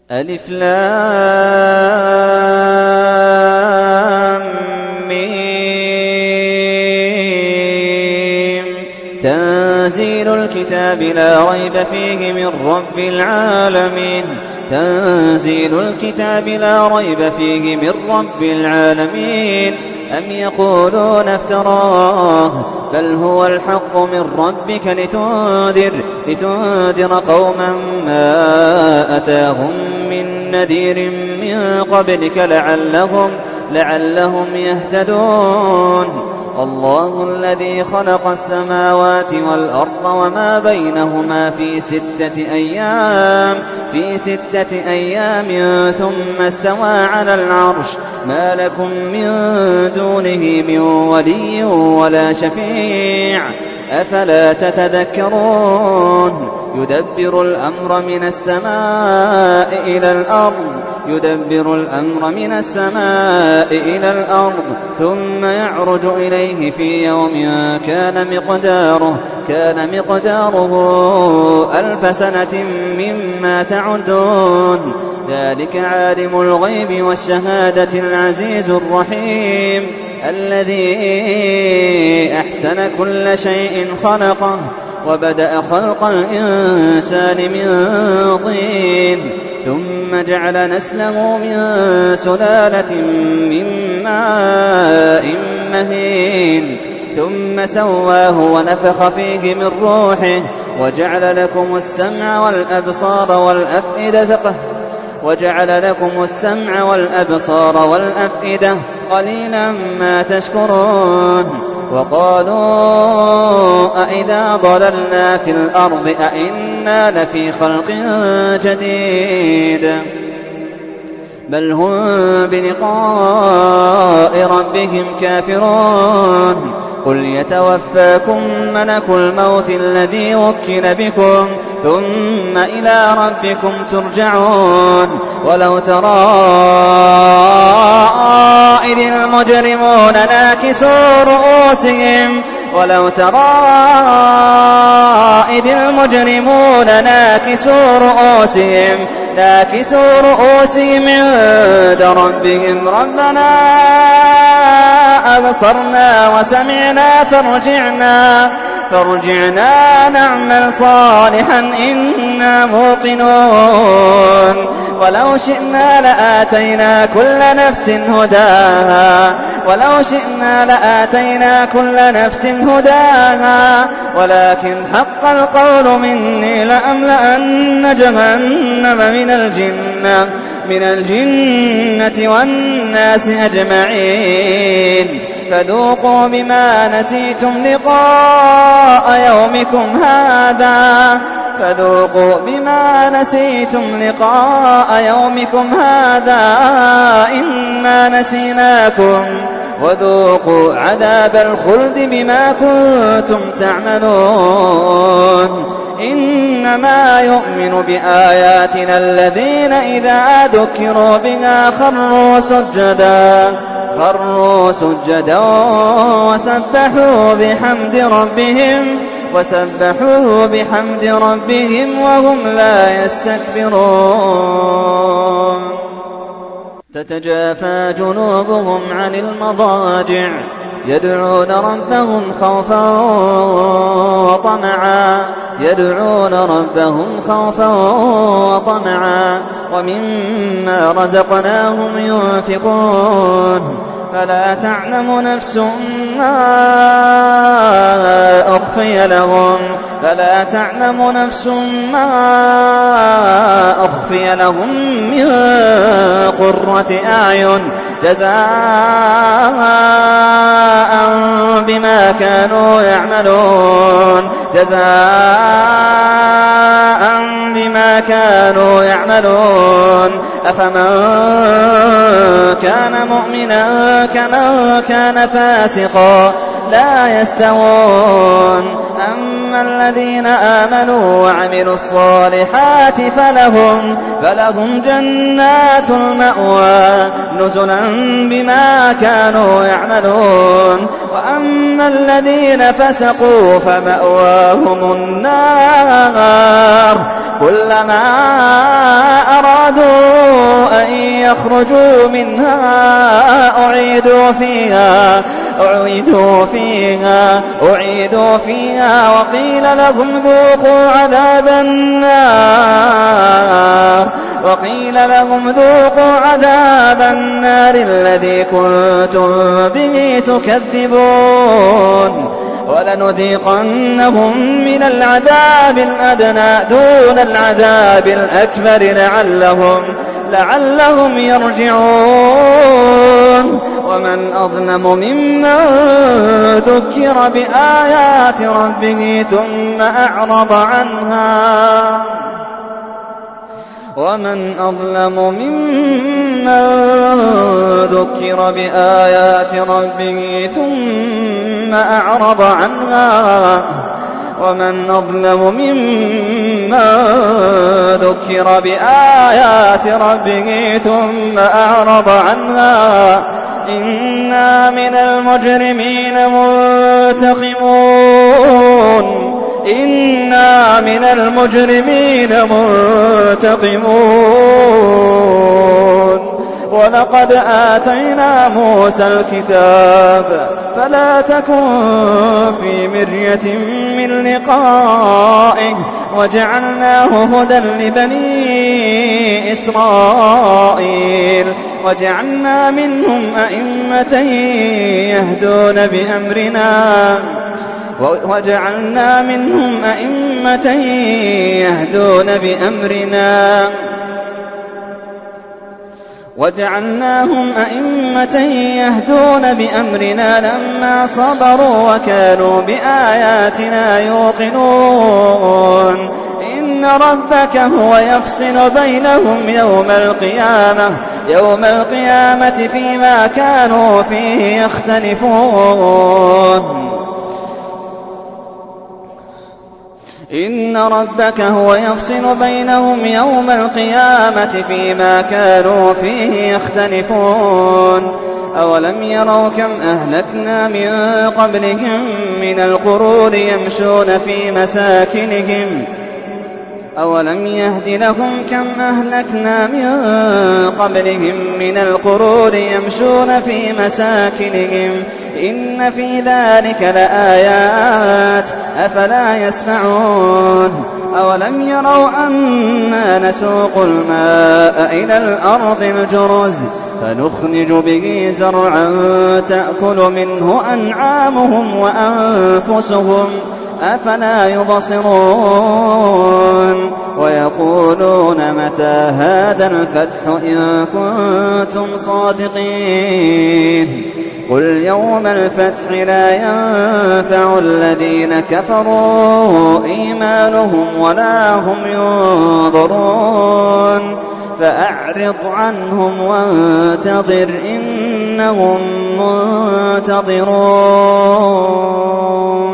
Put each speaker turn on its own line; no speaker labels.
ألف لام ميم. تنزيل الكتاب لا ريب فيه من رب العالمين. تنزيل الكتاب لا ريب فيه من رب العالمين. أم يقولون افتراه بل هو الحق من ربك لتنذر قوما ما أتاهم من نذير من قبلك لعلهم يهتدون. الله الذي خلق السماوات والأرض وما بينهما في 6 أيام ثم استوى على العرش. ما لكم من دونه من ولي ولا شفيع أفلا تتذكرون. يدبر الأمر من السماء إلى الأرض ثم يعرج إليه في يوم كان مقداره 1000 سنة مما تعدون. ذلك عالم الغيب والشهادة العزيز الرحيم الذي أحسن كل شيء خلقه وبدأ خلق الإنسان من طين ثم جعل نسله من سلالة من ماء مهين ثم سواه ونفخ فيه من روحه وجعل لكم السمع والأبصار والأفئدة قليلا ما تشكرون. وقالوا أئذا ضللنا في الأرض أئنا لفي خلق جديد بل هم بلقاء ربهم كافرون. قل يتوفاكم ملك الموت الذي وكل بكم ثم إلى ربكم ترجعون. ولو ترى إذ المجرمون ناكسوا رؤوسهم عند ربهم ربنا أبصرنا وسمعنا فارجعنا نعمل صالحا إنا موقنون. ولو شئنا لآتينا كل نفس هداها ولكن حق القول مني لأملأن جهنم من الجنة والناس أجمعين. فذوقوا بما نسيتم لقاء يومكم هذا إنا نسيناكم وذوقوا عذاب الخلد بما كنتم تعملون. إنما يؤمن بآياتنا الذين إذا ذكروا بها خروا سجدا وسبحوا بحمد ربهم وهم لا يستكبرون. تتجافى جنوبهم عن المضاجع يدعون ربهم خوفا وطمعا ومما رزقناهم ينفقون. فلا تعلم نفس ما أخفي لهم من قرة أعين جزاء بما كانوا يعملون. أفمن كان مؤمنا كمن كان فاسقا لا يستوون. أما الذين آمنوا وعملوا الصالحات فلهم جنات المأوى نزلا بما كانوا يعملون. وأما الذين فسقوا فمأواهم النار كلما أرادوا يخرجوا منها أعيدوا فيها وقيل لهم ذوقوا عذاب النار الذي كنتم به تكذبون ولنذيقنهم من العذاب الأدنى دون العذاب الأكبر لعلهم يرجعون ومن أظلم ممن ذكر بآيات ربه ثم أعرض عنها ومن أظلم ممن ذكر بآيات ربه ثم أعرض عنها إنا من المجرمين منتقمون ولقد آتينا موسى الكتاب فلا تكن في مرية من لقائه وجعلناه هدى لبني إسرائيل وجعلنا منهم أئمة يهدون بأمرنا لما صبروا وكانوا بآياتنا يوقنون إن ربك هو يفصل بينهم يوم القيامة فيما كانوا فيه يختلفون إن ربك هو يفصل بينهم يوم القيامة فيما كانوا فيه يختلفون أولم يروا كم أهلكنا من قبلهم من القرون يمشون في مساكنهم أولم يهد لهم كم أهلكنا من قبلهم من القرون يمشون في مساكنهم إن في ذلك لآيات أفلا يسمعون أولم يروا أنا نسوق الماء إلى الأرض الجرز فنخرج به زرعا تأكل منه أنعامهم وأنفسهم أفلا يبصرون ويقولون متى هذا الفتح إن كنتم صادقين قل يوم الفتح لا ينفع الذين كفروا إيمانهم ولا هم ينظرون فأعرض عنهم وانتظر إنهم منتظرون